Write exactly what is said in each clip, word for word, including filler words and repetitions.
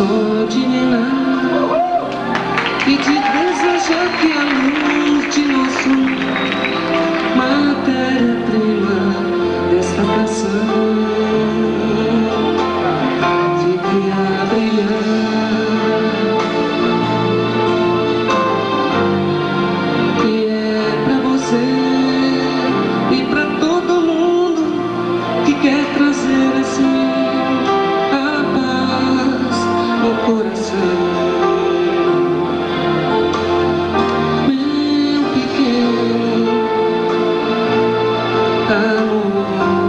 só de ninar e de desejar que a luz de nosso matéria-prima desta canção fique a brilhar, que é pra você e pra todo mundo que quer trazer assim a paz no coração. Meu pequeno amor,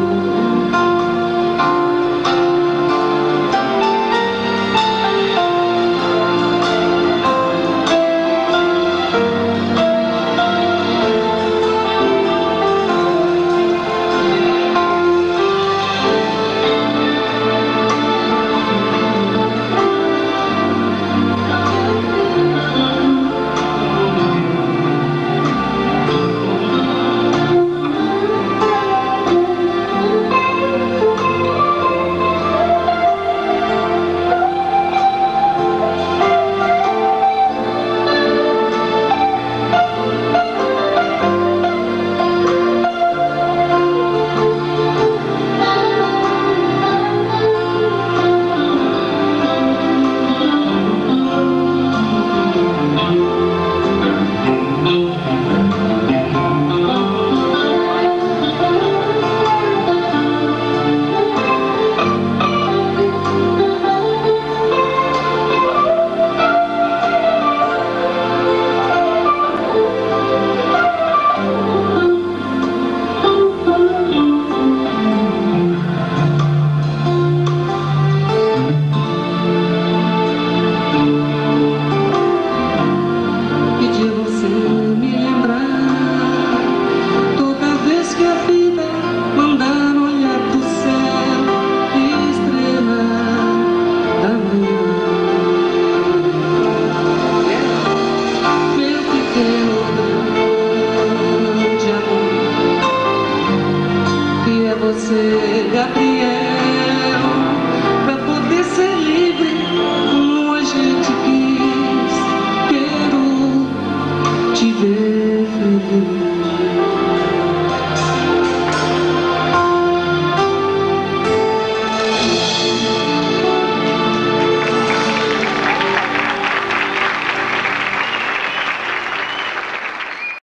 você, Gabriel.